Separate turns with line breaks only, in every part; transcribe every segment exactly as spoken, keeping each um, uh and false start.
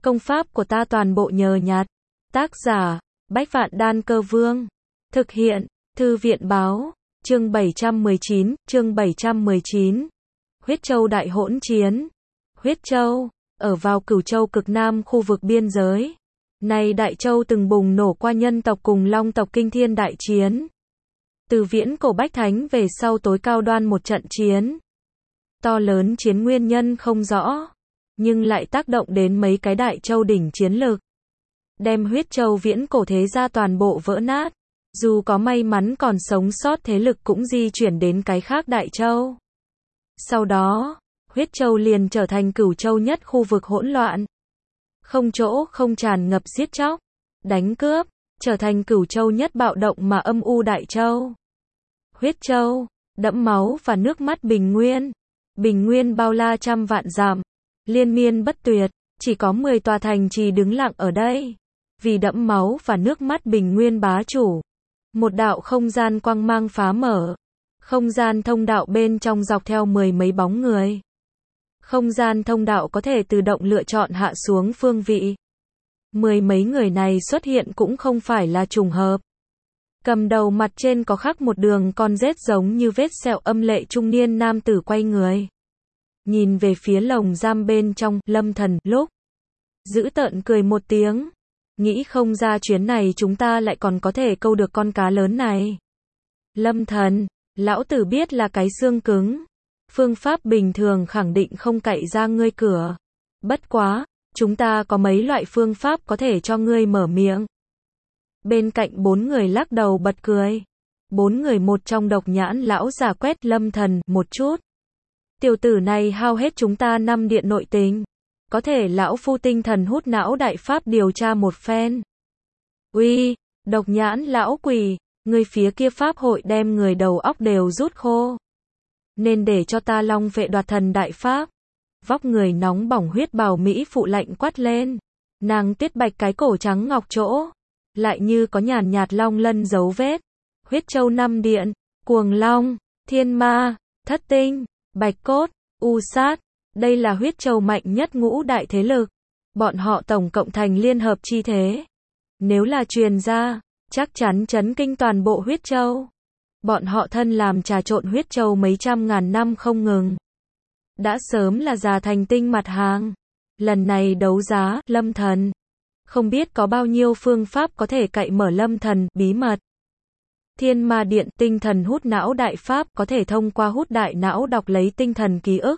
Công pháp của ta toàn bộ nhờ nhặt. Tác giả, Bách Vạn Đan Cơ Vương. Thực hiện, Thư viện Báo. Chương bảy trăm mười chín, chương bảy trăm mười chín. Huyết Châu đại hỗn chiến. Huyết Châu, ở vào Cửu Châu cực nam khu vực biên giới. Này Đại Châu từng bùng nổ qua nhân tộc cùng Long tộc kinh thiên đại chiến. Từ viễn cổ bách thánh về sau tối cao đoan một trận chiến. To lớn chiến nguyên nhân không rõ, nhưng lại tác động đến mấy cái Đại Châu đỉnh chiến lực. Đem Huyết Châu viễn cổ thế gia toàn bộ vỡ nát. Dù có may mắn còn sống sót thế lực cũng di chuyển đến cái khác Đại Châu. Sau đó, Huyết Châu liền trở thành Cửu Châu nhất khu vực hỗn loạn. Không chỗ không tràn ngập giết chóc, đánh cướp, trở thành Cửu Châu nhất bạo động mà âm u Đại Châu. Huyết Châu, đẫm máu và nước mắt bình nguyên. Bình nguyên bao la trăm vạn dặm, liên miên bất tuyệt, chỉ có mười tòa thành trì đứng lặng ở đây. Vì đẫm máu và nước mắt bình nguyên bá chủ. Một đạo không gian quang mang phá mở. Không gian thông đạo bên trong dọc theo mười mấy bóng người. Không gian thông đạo có thể tự động lựa chọn hạ xuống phương vị. Mười mấy người này xuất hiện cũng không phải là trùng hợp. Cầm đầu mặt trên có khắc một đường con rết giống như vết sẹo âm lệ trung niên nam tử quay người. Nhìn về phía lồng giam bên trong, Lâm Thần, lúc dữ tợn cười một tiếng. Nghĩ không ra chuyến này chúng ta lại còn có thể câu được con cá lớn này. Lâm Thần, lão tử biết là cái xương cứng. Phương pháp bình thường khẳng định không cậy ra ngươi cửa. Bất quá, chúng ta có mấy loại phương pháp có thể cho ngươi mở miệng. Bên cạnh bốn người lắc đầu bật cười. Bốn người một trong độc nhãn lão giả quét Lâm Thần một chút. Tiểu tử này hao hết chúng ta năm điện nội tình. Có thể lão phu tinh thần hút não đại pháp điều tra một phen. Uy, độc nhãn lão quỷ, người phía kia pháp hội đem người đầu óc đều rút khô. Nên để cho ta long vệ đoạt thần đại pháp. Vóc người nóng bỏng huyết bào mỹ phụ lạnh quát lên. Nàng tuyết bạch cái cổ trắng ngọc chỗ. Lại như có nhàn nhạt long lân dấu vết. Huyết Châu năm điện, Cuồng Long, Thiên Ma, Thất Tinh, Bạch Cốt, U Sát. Đây là Huyết Châu mạnh nhất ngũ đại thế lực. Bọn họ tổng cộng thành liên hợp chi thế. Nếu là truyền ra, chắc chắn chấn kinh toàn bộ Huyết Châu. Bọn họ thân làm trà trộn Huyết Châu mấy trăm ngàn năm không ngừng. Đã sớm là già thành tinh mặt hàng. Lần này đấu giá, Lâm Thần. Không biết có bao nhiêu phương pháp có thể cậy mở Lâm Thần, bí mật. Thiên Ma Điện, tinh thần hút não đại pháp, có thể thông qua hút đại não đọc lấy tinh thần ký ức.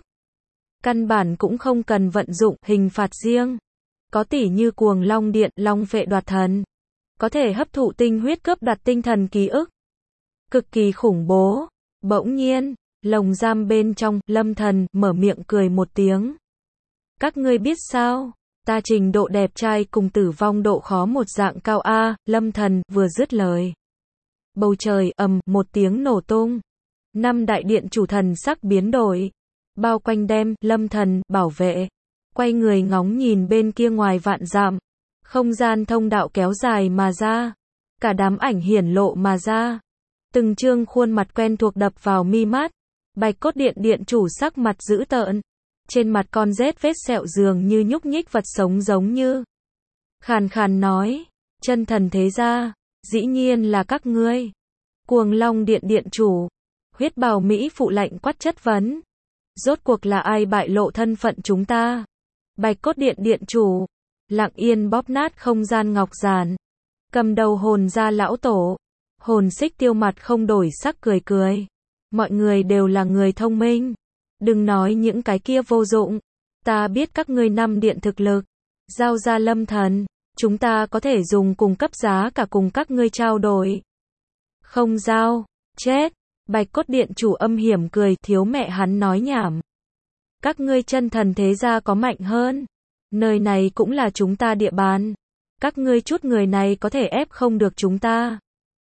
Căn bản cũng không cần vận dụng hình phạt riêng. Có tỷ như Cuồng Long Điện, long vệ đoạt thần. Có thể hấp thụ tinh huyết cướp đoạt tinh thần ký ức. Cực kỳ khủng bố. Bỗng nhiên, lồng giam bên trong, Lâm Thần mở miệng cười một tiếng. Các ngươi biết sao? Ta trình độ đẹp trai cùng tử vong độ khó một dạng cao a. Lâm Thần vừa dứt lời. Bầu trời ầm một tiếng nổ tung. Năm đại điện chủ thần sắc biến đổi. Bao quanh đem, Lâm Thần, bảo vệ. Quay người ngóng nhìn bên kia ngoài vạn dặm. Không gian thông đạo kéo dài mà ra. Cả đám ảnh hiển lộ mà ra. Từng trương khuôn mặt quen thuộc đập vào mi mắt. Bạch Cốt Điện điện chủ sắc mặt dữ tợn. Trên mặt con rết vết sẹo dường như nhúc nhích vật sống giống như. Khàn khàn nói. Chân thần thế gia. Dĩ nhiên là các ngươi. Cuồng Long Điện điện chủ. Huyết bào mỹ phụ lạnh quát chất vấn. Rốt cuộc là ai bại lộ thân phận chúng ta? Bạch Cốt Điện điện chủ. Lặng yên bóp nát không gian ngọc giản. Cầm đầu hồn ra lão tổ. Hồn xích tiêu mặt không đổi sắc cười cười. Mọi người đều là người thông minh. Đừng nói những cái kia vô dụng. Ta biết các ngươi năm điện thực lực. Giao ra Lâm Thần. Chúng ta có thể dùng cùng cấp giá cả cùng các ngươi trao đổi. Không giao. Chết. Bạch Cốt Điện chủ âm hiểm cười, thiếu mẹ hắn nói nhảm. Các ngươi chân thần thế gia có mạnh hơn. Nơi này cũng là chúng ta địa bàn. Các ngươi chút người này có thể ép không được chúng ta.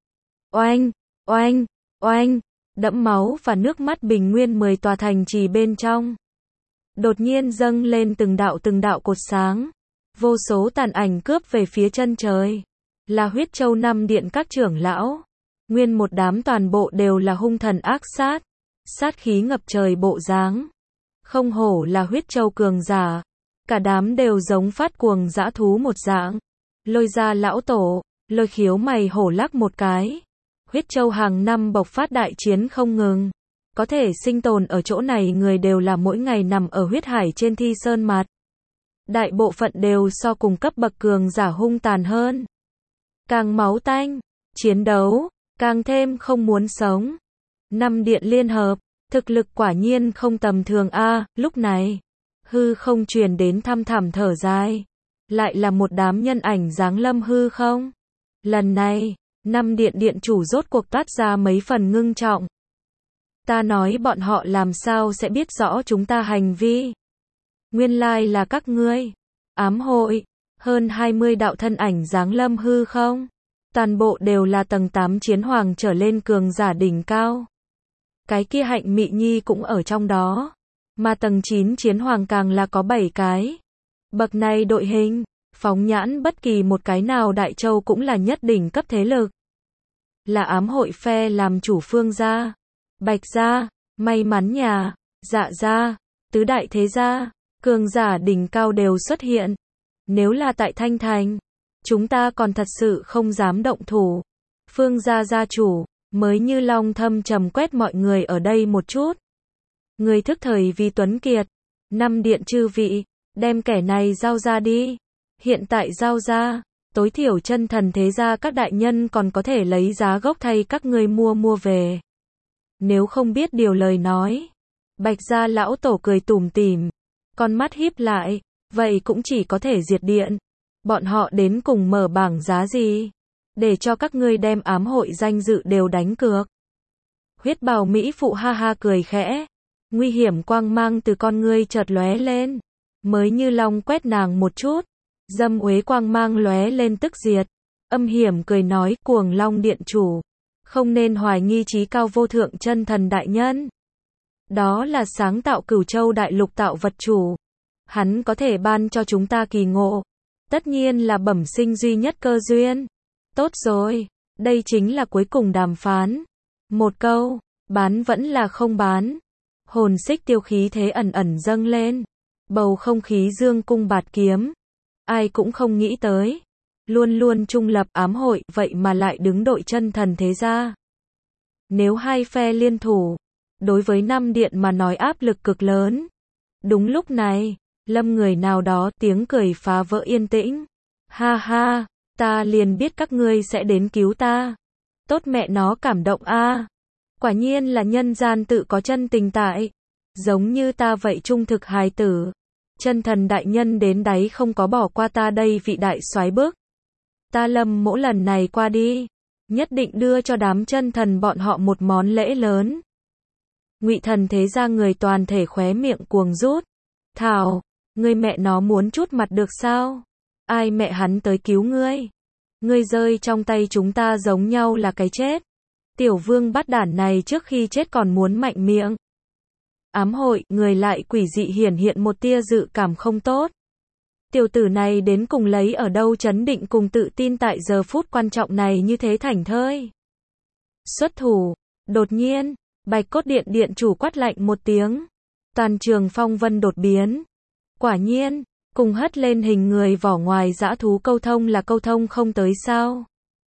Oanh, oanh, oanh. Đẫm máu và nước mắt bình nguyên mười tòa thành trì bên trong. Đột nhiên dâng lên từng đạo từng đạo cột sáng. Vô số tàn ảnh cướp về phía chân trời. Là Huyết Châu năm điện các trưởng lão. Nguyên một đám toàn bộ đều là hung thần ác sát. Sát khí ngập trời bộ dáng. Không hổ là Huyết Châu cường giả. Cả đám đều giống phát cuồng dã thú một dạng. Lôi ra lão tổ, Lôi khiếu mày hổ lắc một cái. Huyết Châu hàng năm bộc phát đại chiến không ngừng. Có thể sinh tồn ở chỗ này người đều là mỗi ngày nằm ở huyết hải trên thi sơn mặt. Đại bộ phận đều so cùng cấp bậc cường giả hung tàn hơn. Càng máu tanh, chiến đấu, càng thêm không muốn sống. Năm điện liên hợp, thực lực quả nhiên không tầm thường a. À, lúc này, hư không truyền đến thăm thẳm thở dài. Lại là một đám nhân ảnh giáng lâm hư không. Lần này, năm điện điện chủ rốt cuộc toát ra mấy phần ngưng trọng. Ta nói bọn họ làm sao sẽ biết rõ chúng ta hành vi. Nguyên lai là các ngươi. Ám hội, hơn hai mươi đạo thân ảnh giáng lâm hư không. Toàn bộ đều là tầng tám chiến hoàng trở lên cường giả đỉnh cao. Cái kia Hạnh Mị Nhi cũng ở trong đó. Mà tầng chín chiến hoàng càng là có bảy cái. Bậc này đội hình, phóng nhãn bất kỳ một cái nào đại châu cũng là nhất đỉnh cấp thế lực. Là ám hội phe làm chủ Phương gia, Bạch gia, May Mắn nhà, Dạ gia, tứ đại thế gia, cường giả đỉnh cao đều xuất hiện. Nếu là tại Thanh Thành, chúng ta còn thật sự không dám động thủ. Phương gia gia chủ, mới như long thâm trầm quét mọi người ở đây một chút. Người thức thời vì Tuấn Kiệt, năm điện chư vị, đem kẻ này giao ra đi. Hiện tại giao ra, tối thiểu chân thần thế gia các đại nhân còn có thể lấy giá gốc thay các ngươi mua mua về. Nếu không biết điều lời nói. Bạch gia lão tổ cười tủm tỉm, con mắt híp lại, vậy cũng chỉ có thể diệt điện. Bọn họ đến cùng mở bảng giá gì? Để cho các ngươi đem ám hội danh dự đều đánh cược. Huyết bào Mỹ phụ ha ha cười khẽ. Nguy hiểm quang mang từ con ngươi chợt lóe lên. Mới như long quét nàng một chút. Dâm uế quang mang lóe lên tức diệt. Âm hiểm cười nói cuồng long điện chủ. Không nên hoài nghi trí cao vô thượng chân thần đại nhân. Đó là sáng tạo Cửu Châu đại lục tạo vật chủ. Hắn có thể ban cho chúng ta kỳ ngộ. Tất nhiên là bẩm sinh duy nhất cơ duyên. Tốt rồi, đây chính là cuối cùng đàm phán. Một câu, bán vẫn là không bán. Hồn xích tiêu khí thế ẩn ẩn dâng lên. Bầu không khí dương cung bạt kiếm. Ai cũng không nghĩ tới. Luôn luôn trung lập ám hội vậy mà lại đứng đội chân thần thế gia. Nếu hai phe liên thủ, đối với năm điện mà nói áp lực cực lớn. Đúng lúc này, lâm người nào đó tiếng cười phá vỡ yên tĩnh. Ha ha, ta liền biết các ngươi sẽ đến cứu ta. Tốt mẹ nó cảm động a. À. Quả nhiên là nhân gian tự có chân tình tại. Giống như ta vậy trung thực hài tử. Chân thần đại nhân đến đáy không có bỏ qua ta đây vị đại soái bước. Ta Lâm mỗi lần này qua đi, nhất định đưa cho đám chân thần bọn họ một món lễ lớn. Ngụy thần thế ra người toàn thể khóe miệng cuồng rút. Thảo, ngươi mẹ nó muốn chút mặt được sao? Ai mẹ hắn tới cứu ngươi? Ngươi rơi trong tay chúng ta giống nhau là cái chết. Tiểu vương bắt đản này trước khi chết còn muốn mạnh miệng. Ám hội, người lại quỷ dị hiển hiện một tia dự cảm không tốt. Tiểu tử này đến cùng lấy ở đâu chấn định cùng tự tin tại giờ phút quan trọng này như thế thảnh thơi. Xuất thủ, đột nhiên, Bạch Cốt Điện điện chủ quát lạnh một tiếng. Toàn trường phong vân đột biến. Quả nhiên, cùng hất lên hình người vỏ ngoài dã thú câu thông là câu thông không tới sao.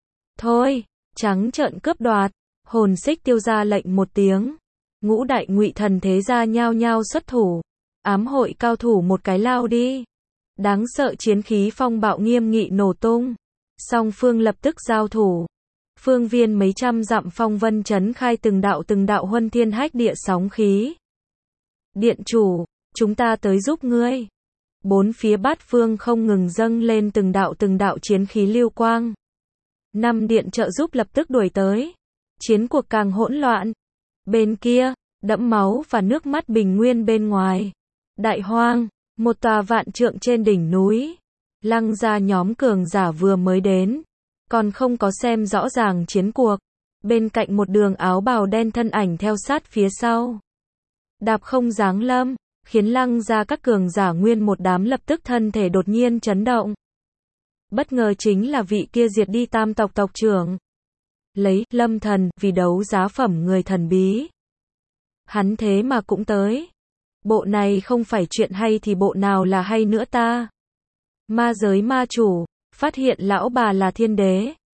Thôi, trắng trợn cướp đoạt, hồn xích tiêu ra lệnh một tiếng. Ngũ đại Ngụy thần thế gia nhao nhao xuất thủ. Ám hội cao thủ một cái lao đi. Đáng sợ chiến khí phong bạo nghiêm nghị nổ tung. Song phương lập tức giao thủ. Phương viên mấy trăm dặm phong vân chấn khai từng đạo từng đạo huân thiên hách địa sóng khí. Điện chủ, chúng ta tới giúp ngươi. Bốn phía bát phương không ngừng dâng lên từng đạo từng đạo chiến khí lưu quang. Năm điện trợ giúp lập tức đuổi tới. Chiến cuộc càng hỗn loạn. Bên kia, đẫm máu và nước mắt bình nguyên bên ngoài. Đại hoang, một tòa vạn trượng trên đỉnh núi. Lăng gia nhóm cường giả vừa mới đến. Còn không có xem rõ ràng chiến cuộc. Bên cạnh một đường áo bào đen thân ảnh theo sát phía sau. Đạp không giáng lâm, khiến lăng gia các cường giả nguyên một đám lập tức thân thể đột nhiên chấn động. Bất ngờ chính là vị kia diệt đi tam tộc tộc trưởng. Lấy Lâm Thần vì đấu giá phẩm người thần bí. Hắn thế mà cũng tới. Bộ này không phải chuyện hay thì bộ nào là hay nữa ta? Ma giới ma chủ, phát hiện lão bà là thiên đế.